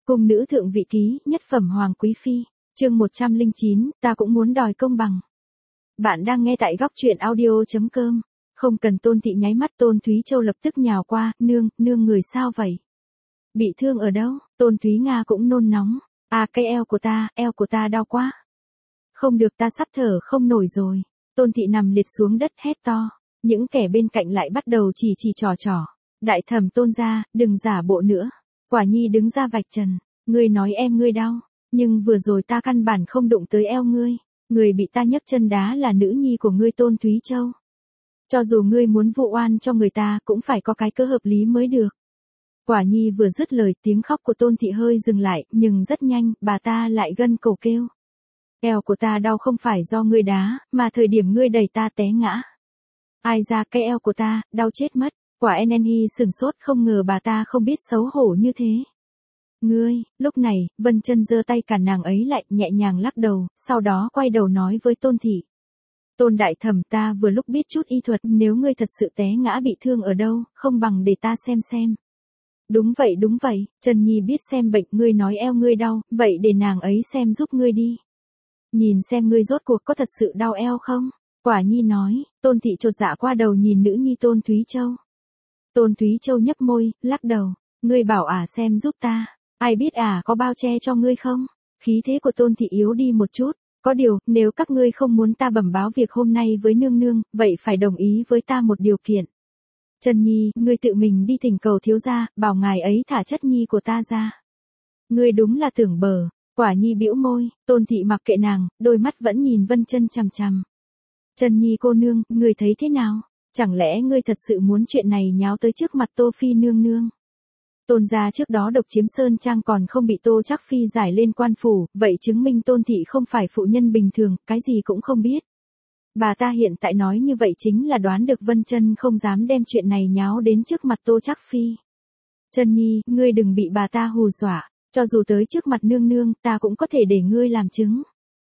Cung nữ thượng vị ký, nhất phẩm hoàng quý phi, chương 109, ta cũng muốn đòi công bằng. Bạn đang nghe tại góc truyện audio.com. Không cần Tôn Thị nháy mắt, Tôn Thúy Châu lập tức nhào qua, nương người sao vậy? Bị thương ở đâu? Tôn Thúy Nga cũng nôn nóng. Cái eo của ta đau quá. Không được, ta sắp thở không nổi rồi. Tôn Thị nằm liệt xuống đất hét to. Những kẻ bên cạnh lại bắt đầu chỉ trò. Đại thẩm Tôn gia, đừng giả bộ nữa. Quả Nhi đứng ra vạch trần. Ngươi nói em ngươi đau, nhưng vừa rồi ta căn bản không đụng tới eo ngươi. Người bị ta nhấc chân đá là nữ nhi của ngươi Tôn Thúy Châu. Cho dù ngươi muốn vụ oan cho người ta cũng phải có cái cớ hợp lý mới được. Quả Nhi vừa dứt lời, tiếng khóc của Tôn Thị hơi dừng lại, nhưng rất nhanh, bà ta lại gân cổ kêu. Eo của ta đau không phải do ngươi đá, mà thời điểm ngươi đẩy ta té ngã. Ai ra cái eo của ta, đau chết mất. Quả Nhi sừng sốt, không ngờ bà ta không biết xấu hổ như thế. Ngươi, lúc này, Vân Chân giơ tay cản nàng ấy lại, nhẹ nhàng lắc đầu, sau đó quay đầu nói với Tôn Thị. Tôn đại thẩm, ta vừa lúc biết chút y thuật, nếu ngươi thật sự té ngã bị thương ở đâu, không bằng để ta xem. Đúng vậy, Trần Nhi biết xem bệnh, ngươi nói eo ngươi đau, vậy để nàng ấy xem giúp ngươi đi. Nhìn xem ngươi rốt cuộc có thật sự đau eo không? Quả Nhi nói. Tôn Thị chột dạ qua đầu nhìn nữ nhi Tôn Thúy Châu. Tôn Thúy Châu nhấp môi, lắc đầu. Ngươi bảo xem giúp ta. Ai biết có bao che cho ngươi không? Khí thế của Tôn Thị yếu đi một chút. Có điều, nếu các ngươi không muốn ta bẩm báo việc hôm nay với nương, vậy phải đồng ý với ta một điều kiện. Trần Nhi, ngươi tự mình đi thỉnh cầu thiếu gia, bảo ngài ấy thả chất nhi của ta ra. Ngươi đúng là tưởng bờ. Quả Nhi bĩu môi. Tôn Thị mặc kệ nàng, đôi mắt vẫn nhìn Vân Chân chằm chằm. Trần Nhi cô nương, ngươi thấy thế nào? Chẳng lẽ ngươi thật sự muốn chuyện này nháo tới trước mặt Tô Phi nương? Tôn gia trước đó độc chiếm Sơn Trang còn không bị Tô Trác Phi giải lên quan phủ, vậy chứng minh Tôn Thị không phải phụ nhân bình thường, cái gì cũng không biết. Bà ta hiện tại nói như vậy chính là đoán được Vân Chân không dám đem chuyện này nháo đến trước mặt Tô Trác Phi. Trần Nhi, ngươi đừng bị bà ta hù dọa, cho dù tới trước mặt nương, ta cũng có thể để ngươi làm chứng.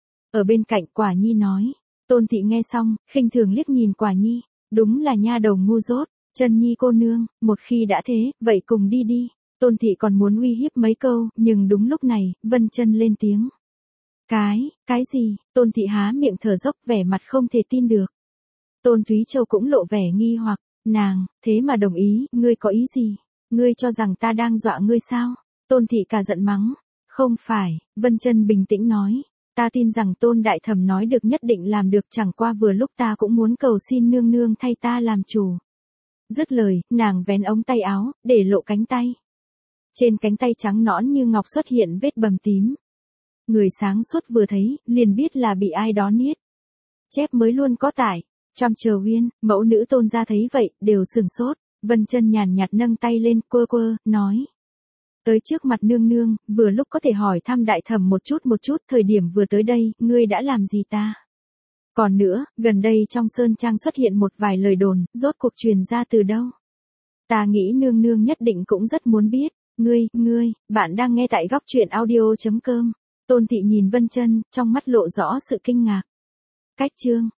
Ở bên cạnh Quả Nhi nói. Tôn Thị nghe xong, khinh thường liếc nhìn Quả Nhi, đúng là nha đầu ngu dốt. Trần Nhi cô nương, một khi đã thế, vậy cùng đi. Tôn Thị còn muốn uy hiếp mấy câu, nhưng đúng lúc này, Vân Chân lên tiếng. Cái gì? Tôn Thị há miệng thở dốc, vẻ mặt không thể tin được. Tôn Thúy Châu cũng lộ vẻ nghi hoặc, nàng, thế mà đồng ý, ngươi có ý gì? Ngươi cho rằng ta đang dọa ngươi sao? Tôn Thị cả giận mắng. Không phải, Vân Chân bình tĩnh nói. Ta tin rằng Tôn đại thẩm nói được nhất định làm được, chẳng qua vừa lúc ta cũng muốn cầu xin nương thay ta làm chủ. Dứt lời, nàng vén ống tay áo, để lộ cánh tay. Trên cánh tay trắng nõn như ngọc xuất hiện vết bầm tím. Người sáng suốt vừa thấy, liền biết là bị ai đó niết. Chép mới luôn có tải. Trong chờ Uyên, mẫu nữ Tôn gia thấy vậy, đều sừng sốt. Vân Chân nhàn nhạt nâng tay lên, quơ, nói. Tới trước mặt nương, vừa lúc có thể hỏi thăm đại thẩm một chút, thời điểm vừa tới đây, ngươi đã làm gì ta? Còn nữa, gần đây trong Sơn Trang xuất hiện một vài lời đồn, rốt cuộc truyền ra từ đâu? Ta nghĩ nương nhất định cũng rất muốn biết. Ngươi, bạn đang nghe tại góc truyện audio.com. Tôn Thị nhìn Vân Chân, trong mắt lộ rõ sự kinh ngạc. Cách chương.